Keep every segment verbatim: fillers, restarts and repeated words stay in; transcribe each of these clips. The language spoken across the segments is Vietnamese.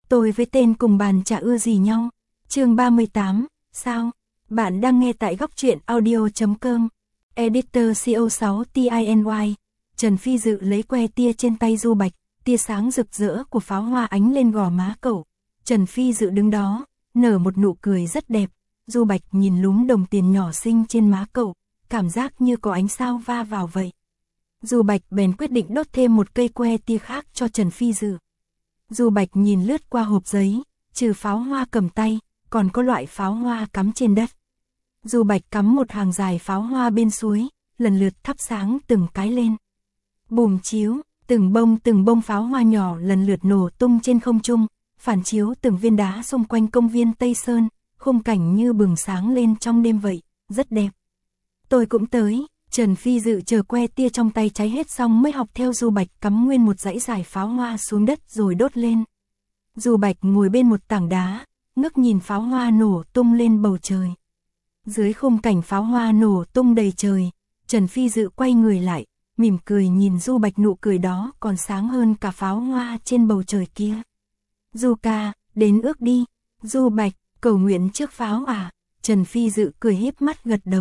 Tôi với tên cùng bàn chả ưa gì nhau. Chương ba mươi tám, sao? Bạn đang nghe tại góc truyện audio chấm com. Editor C O sáu T I N Y. Trần Phi Dự lấy que tia trên tay Du Bạch, tia sáng rực rỡ của pháo hoa ánh lên gò má cậu. Trần Phi Dự đứng đó, nở một nụ cười rất đẹp. Du Bạch nhìn lúm đồng tiền nhỏ xinh trên má cậu, cảm giác như có ánh sao va vào vậy. Du Bạch bèn quyết định đốt thêm một cây que tia khác cho Trần Phi Dự. Du Bạch nhìn lướt qua hộp giấy, trừ pháo hoa cầm tay, còn có loại pháo hoa cắm trên đất. Du Bạch cắm một hàng dài pháo hoa bên suối, lần lượt thắp sáng từng cái lên. Bùm chiếu, từng bông từng bông pháo hoa nhỏ lần lượt nổ tung trên không trung, phản chiếu từng viên đá xung quanh công viên Tây Sơn, khung cảnh như bừng sáng lên trong đêm vậy, rất đẹp. Tôi cũng tới. Trần Phi Dự chờ que tia trong tay cháy hết xong mới học theo Du Bạch cắm nguyên một dãy dài pháo hoa xuống đất rồi đốt lên. Du Bạch ngồi bên một tảng đá, ngước nhìn pháo hoa nổ tung lên bầu trời. Dưới khung cảnh pháo hoa nổ tung đầy trời, Trần Phi Dự quay người lại, mỉm cười nhìn Du Bạch, nụ cười đó còn sáng hơn cả pháo hoa trên bầu trời kia. Du ca, đến ước đi. Du Bạch, cầu nguyện trước pháo à? Trần Phi Dự cười híp mắt gật đầu.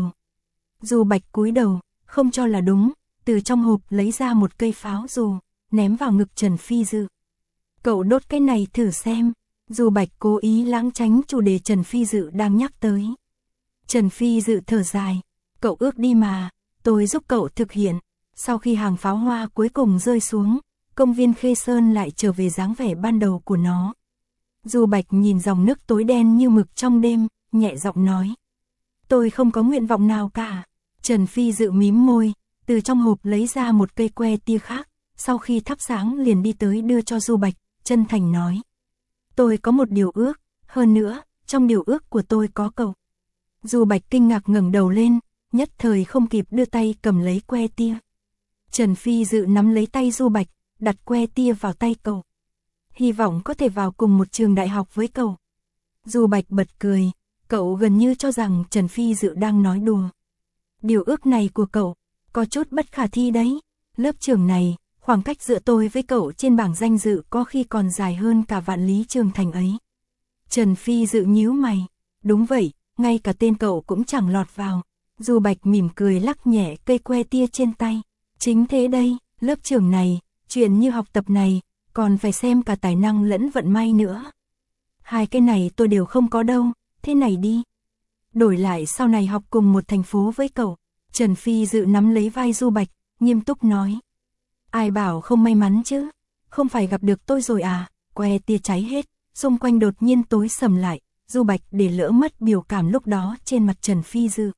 Du Bạch cúi đầu, không cho là đúng, từ trong hộp lấy ra một cây pháo dù, ném vào ngực Trần Phi Dự. Cậu đốt cái này thử xem. Du Bạch cố ý lãng tránh chủ đề Trần Phi Dự đang nhắc tới. Trần Phi Dự thở dài, cậu ước đi mà, tôi giúp cậu thực hiện. Sau khi hàng pháo hoa cuối cùng rơi xuống, công viên Khê Sơn lại trở về dáng vẻ ban đầu của nó. Du Bạch nhìn dòng nước tối đen như mực trong đêm, nhẹ giọng nói. Tôi không có nguyện vọng nào cả. Trần Phi Dự mím môi, từ trong hộp lấy ra một cây que tia khác, sau khi thắp sáng liền đi tới đưa cho Du Bạch, chân thành nói. Tôi có một điều ước, hơn nữa, trong điều ước của tôi có cậu. Du Bạch kinh ngạc ngẩng đầu lên, nhất thời không kịp đưa tay cầm lấy que tia. Trần Phi Dự nắm lấy tay Du Bạch, đặt que tia vào tay cậu. Hy vọng có thể vào cùng một trường đại học với cậu. Du Bạch bật cười, cậu gần như cho rằng Trần Phi Dự đang nói đùa. Điều ước này của cậu, có chút bất khả thi đấy. Lớp trường này, khoảng cách giữa tôi với cậu trên bảng danh dự có khi còn dài hơn cả Vạn Lý Trường Thành ấy. Trần Phi Dự nhíu mày, đúng vậy, ngay cả tên cậu cũng chẳng lọt vào. Du Bạch mỉm cười lắc nhẹ cây que tia trên tay. Chính thế đây, lớp trường này, chuyện như học tập này, còn phải xem cả tài năng lẫn vận may nữa. Hai cái này tôi đều không có đâu, thế này đi. Đổi lại sau này học cùng một thành phố với cậu. Trần Phi Dự nắm lấy vai Du Bạch, nghiêm túc nói. Ai bảo không may mắn chứ, không phải gặp được tôi rồi à? Que tia cháy hết, xung quanh đột nhiên tối sầm lại, Du Bạch để lỡ mất biểu cảm lúc đó trên mặt Trần Phi Dự.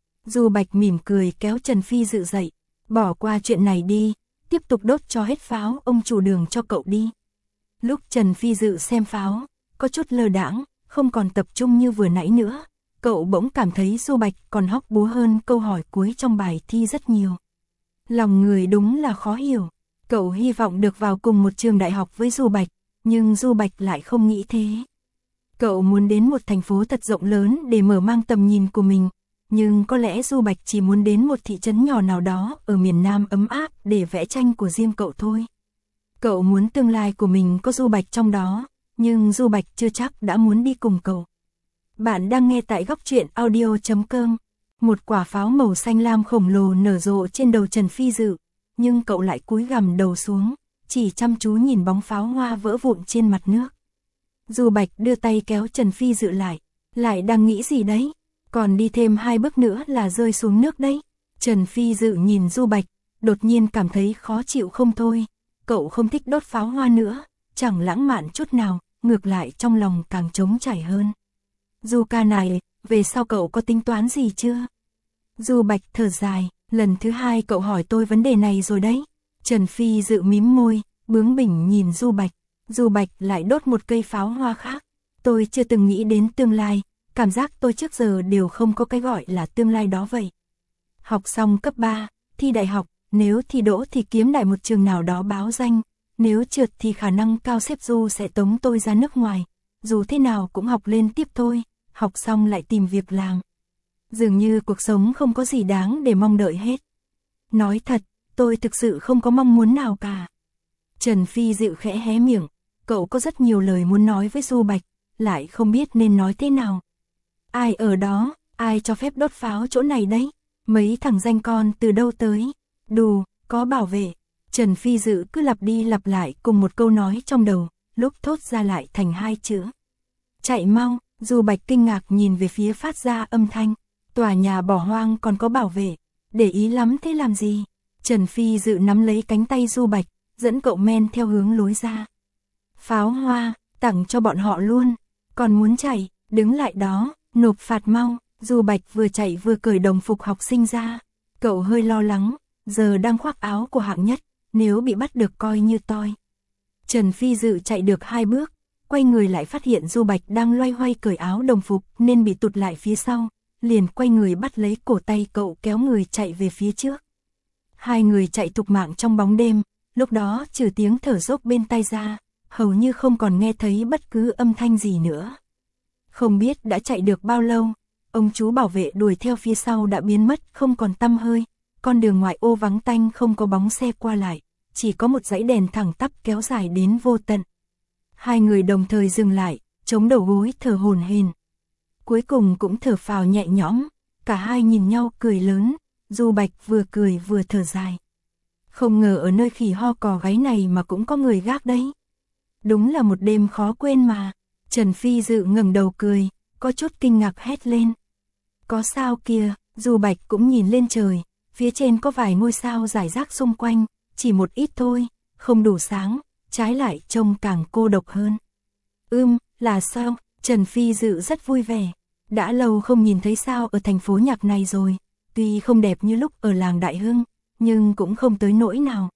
Du Bạch mỉm cười kéo Trần Phi Dự dậy, bỏ qua chuyện này đi, tiếp tục đốt cho hết pháo, ông chủ đường cho cậu đi. Lúc Trần Phi Dự xem pháo, có chút lơ đãng, không còn tập trung như vừa nãy nữa. Cậu bỗng cảm thấy Du Bạch còn hóc búa hơn câu hỏi cuối trong bài thi rất nhiều. Lòng người đúng là khó hiểu. Cậu hy vọng được vào cùng một trường đại học với Du Bạch, nhưng Du Bạch lại không nghĩ thế. Cậu muốn đến một thành phố thật rộng lớn để mở mang tầm nhìn của mình, nhưng có lẽ Du Bạch chỉ muốn đến một thị trấn nhỏ nào đó ở miền Nam ấm áp để vẽ tranh của riêng cậu thôi. Cậu muốn tương lai của mình có Du Bạch trong đó, nhưng Du Bạch chưa chắc đã muốn đi cùng cậu. Bạn đang nghe tại góc truyện audio chấm com. Một quả pháo màu xanh lam khổng lồ nở rộ trên đầu Trần Phi Dự, nhưng cậu lại cúi gằm đầu xuống, chỉ chăm chú nhìn bóng pháo hoa vỡ vụn trên mặt nước. Du Bạch đưa tay kéo Trần Phi Dự lại, lại đang nghĩ gì đấy, còn đi thêm hai bước nữa là rơi xuống nước đấy. Trần Phi Dự nhìn Du Bạch, đột nhiên cảm thấy khó chịu không thôi, cậu không thích đốt pháo hoa nữa, chẳng lãng mạn chút nào, ngược lại trong lòng càng trống trải hơn. Du ca này, về sau cậu có tính toán gì chưa? Du Bạch thở dài, lần thứ hai cậu hỏi tôi vấn đề này rồi đấy. Trần Phi Dự mím môi, bướng bỉnh nhìn Du Bạch. Du Bạch lại đốt một cây pháo hoa khác. Tôi chưa từng nghĩ đến tương lai, cảm giác tôi trước giờ đều không có cái gọi là tương lai đó vậy. Học xong cấp ba, thi đại học, nếu thi đỗ thì kiếm đại một trường nào đó báo danh, nếu trượt thì khả năng cao sếp Du sẽ tống tôi ra nước ngoài. Dù thế nào cũng học lên tiếp thôi, học xong lại tìm việc làm. Dường như cuộc sống không có gì đáng để mong đợi hết. Nói thật, tôi thực sự không có mong muốn nào cả. Trần Phi Dự khẽ hé miệng, cậu có rất nhiều lời muốn nói với Du Bạch, lại không biết nên nói thế nào. Ai ở đó, ai cho phép đốt pháo chỗ này đấy? Mấy thằng danh con từ đâu tới? Đù, có bảo vệ. Trần Phi Dự cứ lặp đi lặp lại cùng một câu nói trong đầu, lúc thốt ra lại thành hai chữ. Chạy mau. Du Bạch kinh ngạc nhìn về phía phát ra âm thanh. Tòa nhà bỏ hoang còn có bảo vệ. Để ý lắm thế làm gì? Trần Phi Dự nắm lấy cánh tay Du Bạch, dẫn cậu men theo hướng lối ra. Pháo hoa, tặng cho bọn họ luôn. Còn muốn chạy, đứng lại đó, nộp phạt mau. Du Bạch vừa chạy vừa cởi đồng phục học sinh ra. Cậu hơi lo lắng, giờ đang khoác áo của hạng nhất, nếu bị bắt được coi như toi. Trần Phi Dự chạy được hai bước, quay người lại phát hiện Du Bạch đang loay hoay cởi áo đồng phục nên bị tụt lại phía sau, liền quay người bắt lấy cổ tay cậu kéo người chạy về phía trước. Hai người chạy thục mạng trong bóng đêm, lúc đó trừ tiếng thở dốc bên tai ra, hầu như không còn nghe thấy bất cứ âm thanh gì nữa. Không biết đã chạy được bao lâu, ông chú bảo vệ đuổi theo phía sau đã biến mất không còn tăm hơi, con đường ngoại ô vắng tanh không có bóng xe qua lại, chỉ có một dãy đèn thẳng tắp kéo dài đến vô tận. Hai người đồng thời dừng lại, chống đầu gối thở hổn hển. Cuối cùng cũng thở phào nhẹ nhõm, cả hai nhìn nhau cười lớn, Du Bạch vừa cười vừa thở dài. Không ngờ ở nơi khỉ ho cò gáy này mà cũng có người gác đấy. Đúng là một đêm khó quên mà. Trần Phi Dự ngẩng đầu cười, có chút kinh ngạc hét lên. Có sao kìa? Du Bạch cũng nhìn lên trời, phía trên có vài ngôi sao rải rác xung quanh, chỉ một ít thôi, không đủ sáng, trái lại trông càng cô độc hơn. Ưm, là sao? Trần Phi Dự rất vui vẻ. Đã lâu không nhìn thấy sao ở thành phố nhạc này rồi, tuy không đẹp như lúc ở làng Đại Hưng, nhưng cũng không tới nỗi nào.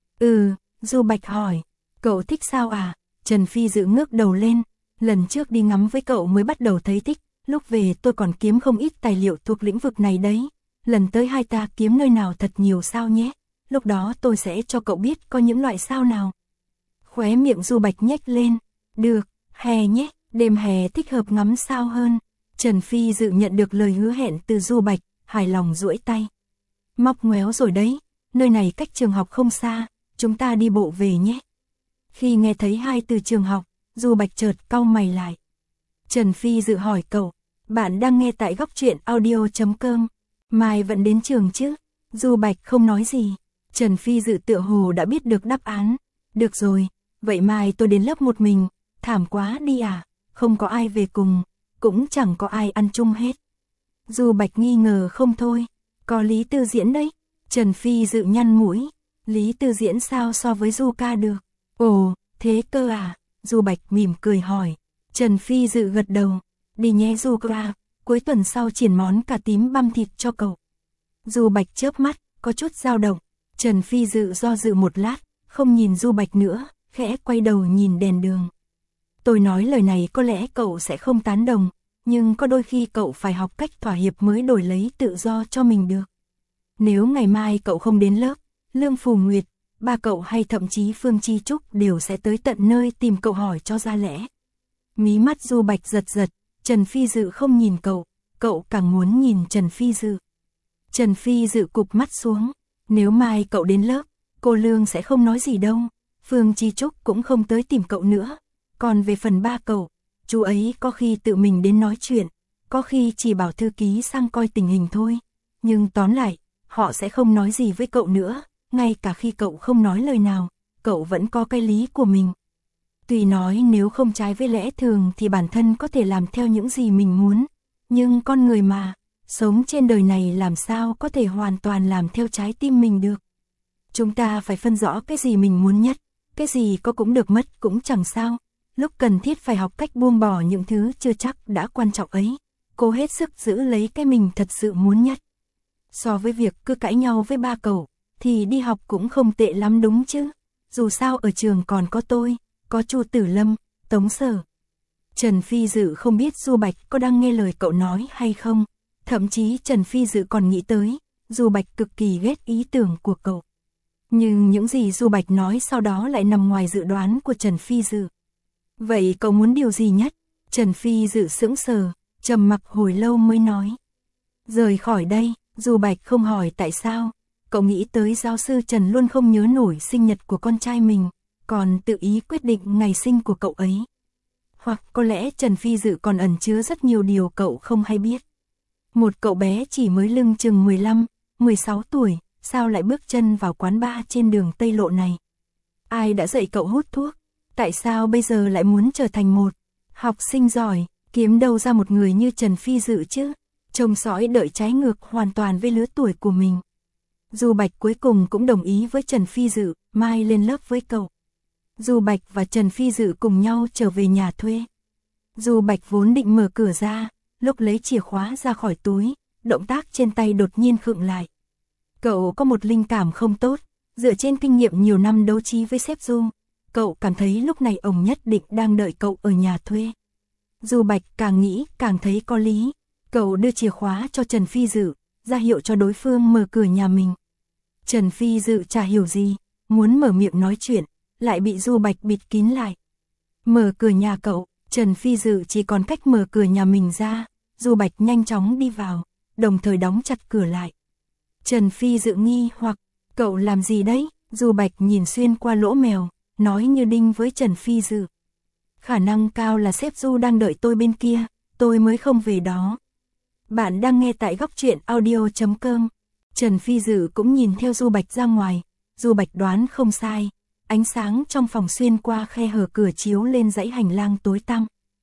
Ừ, Du Bạch hỏi, cậu thích sao à? Trần Phi Dự ngước đầu lên, lần trước đi ngắm với cậu mới bắt đầu thấy thích, lúc về tôi còn kiếm không ít tài liệu thuộc lĩnh vực này đấy. Lần tới hai ta kiếm nơi nào thật nhiều sao nhé, lúc đó tôi sẽ cho cậu biết có những loại sao nào. Khóe miệng Du Bạch nhếch lên, được, hè nhé, đêm hè thích hợp ngắm sao hơn. Trần Phi Dự nhận được lời hứa hẹn từ Du Bạch, hài lòng duỗi tay. Móc ngoéo rồi đấy, nơi này cách trường học không xa, chúng ta đi bộ về nhé. Khi nghe thấy hai từ trường học, Du Bạch chợt cau mày lại. Trần Phi Dự hỏi cậu, bạn đang nghe tại góc truyện audio chấm com, mai vẫn đến trường chứ? Du Bạch không nói gì. Trần Phi Dự tựa hồ đã biết được đáp án. Được rồi, vậy mai tôi đến lớp một mình, thảm quá đi à, không có ai về cùng, cũng chẳng có ai ăn chung hết. Du Bạch nghi ngờ không thôi, có Lý Tư Diễn đấy. Trần Phi Dự nhăn mũi, Lý Tư Diễn sao so với Du ca được? Ồ, thế cơ à? Du Bạch mỉm cười hỏi. Trần Phi Dự gật đầu, đi nhé Du ca, cuối tuần sau triển món cà tím băm thịt cho cậu. Du Bạch chớp mắt, có chút dao động. Trần Phi Dự do dự một lát, không nhìn Du Bạch nữa, khẽ quay đầu nhìn đèn đường. Tôi nói lời này có lẽ cậu sẽ không tán đồng, nhưng có đôi khi cậu phải học cách thỏa hiệp mới đổi lấy tự do cho mình được. Nếu ngày mai cậu không đến lớp, Lương Phù Nguyệt, ba cậu hay thậm chí Phương Chi Trúc đều sẽ tới tận nơi tìm cậu hỏi cho ra lẽ. Mí mắt Du Bạch giật giật, Trần Phi Dự không nhìn cậu, cậu càng muốn nhìn Trần Phi Dự. Trần Phi Dự cụp mắt xuống, nếu mai cậu đến lớp, cô Lương sẽ không nói gì đâu, Phương Chi Trúc cũng không tới tìm cậu nữa. Còn về phần ba cậu, chú ấy có khi tự mình đến nói chuyện, có khi chỉ bảo thư ký sang coi tình hình thôi. Nhưng tóm lại, họ sẽ không nói gì với cậu nữa, ngay cả khi cậu không nói lời nào, cậu vẫn có cái lý của mình. Tuy nói nếu không trái với lẽ thường thì bản thân có thể làm theo những gì mình muốn, nhưng con người mà, sống trên đời này làm sao có thể hoàn toàn làm theo trái tim mình được. Chúng ta phải phân rõ cái gì mình muốn nhất, cái gì có cũng được mất cũng chẳng sao. Lúc cần thiết phải học cách buông bỏ những thứ chưa chắc đã quan trọng ấy, cố hết sức giữ lấy cái mình thật sự muốn nhất. So với việc cứ cãi nhau với ba cậu, thì đi học cũng không tệ lắm đúng chứ. Dù sao ở trường còn có tôi, có Chu Tử Lâm, Tống Sở. Trần Phi Dự không biết Du Bạch có đang nghe lời cậu nói hay không. Thậm chí Trần Phi Dự còn nghĩ tới, Du Bạch cực kỳ ghét ý tưởng của cậu. Nhưng những gì Du Bạch nói sau đó lại nằm ngoài dự đoán của Trần Phi Dự. Vậy cậu muốn điều gì nhất? Trần Phi Dự sững sờ, trầm mặc hồi lâu mới nói. Rời khỏi đây. Du Bạch không hỏi tại sao. Cậu nghĩ tới giáo sư Trần luôn không nhớ nổi sinh nhật của con trai mình. còn tự ý quyết định ngày sinh của cậu ấy. Hoặc có lẽ Trần Phi Dự còn ẩn chứa rất nhiều điều cậu không hay biết. Một cậu bé chỉ mới lưng chừng mười lăm, mười sáu tuổi, sao lại bước chân vào quán bar trên đường Tây Lộ này? Ai đã dạy cậu hút thuốc? Tại sao bây giờ lại muốn trở thành một học sinh giỏi, kiếm đâu ra một người như Trần Phi Dự chứ? Trông sõi đợi trái ngược hoàn toàn với lứa tuổi của mình. Du Bạch cuối cùng cũng đồng ý với Trần Phi Dự, mai lên lớp với cậu. Du Bạch và Trần Phi Dự cùng nhau trở về nhà thuê. Du Bạch vốn định mở cửa ra, lúc lấy chìa khóa ra khỏi túi, động tác trên tay đột nhiên khựng lại. Cậu có một linh cảm không tốt, dựa trên kinh nghiệm nhiều năm đấu trí với sếp Du, cậu cảm thấy lúc này ông nhất định đang đợi cậu ở nhà thuê. Du Bạch càng nghĩ càng thấy có lý, cậu đưa chìa khóa cho Trần Phi Dự, ra hiệu cho đối phương mở cửa nhà mình. Trần Phi Dự chả hiểu gì, muốn mở miệng nói chuyện, lại bị Du Bạch bịt kín lại. Mở cửa nhà cậu, Trần Phi Dự chỉ còn cách mở cửa nhà mình ra, Du Bạch nhanh chóng đi vào, đồng thời đóng chặt cửa lại. Trần Phi Dự nghi hoặc, cậu làm gì đấy? Du Bạch nhìn xuyên qua lỗ mèo, nói như đinh với Trần Phi Dự. Khả năng cao là sếp Du đang đợi tôi bên kia, tôi mới không về đó. Bạn đang nghe tại góc truyện audio chấm com. Trần Phi Dự cũng nhìn theo Du Bạch ra ngoài, Du Bạch đoán không sai, ánh sáng trong phòng xuyên qua khe hở cửa chiếu lên dãy hành lang tối tăm.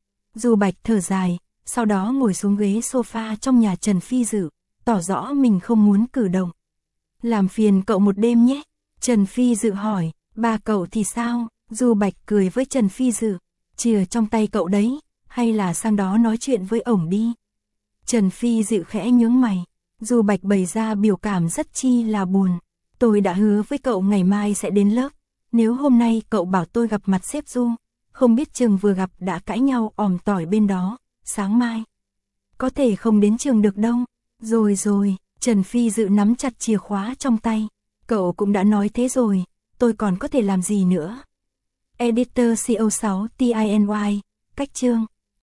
Du Bạch thở dài, sau đó ngồi xuống ghế sofa trong nhà Trần Phi Dự, tỏ rõ mình không muốn cử động. Làm phiền cậu một đêm nhé, Trần Phi Dự hỏi, ba cậu thì sao? Du Bạch cười với Trần Phi Dự, chìa trong tay cậu đấy, hay là sang đó nói chuyện với ổng đi. Trần Phi Dự khẽ nhướng mày, Du Bạch bày ra biểu cảm rất chi là buồn. Tôi đã hứa với cậu ngày mai sẽ đến lớp, nếu hôm nay cậu bảo tôi gặp mặt sếp Du, không biết chừng vừa gặp đã cãi nhau òm tỏi bên đó, sáng mai có thể không đến trường được đâu. Rồi rồi, Trần Phi Dự nắm chặt chìa khóa trong tay, cậu cũng đã nói thế rồi, tôi còn có thể làm gì nữa. Editor co sáu T I N Y, cách chương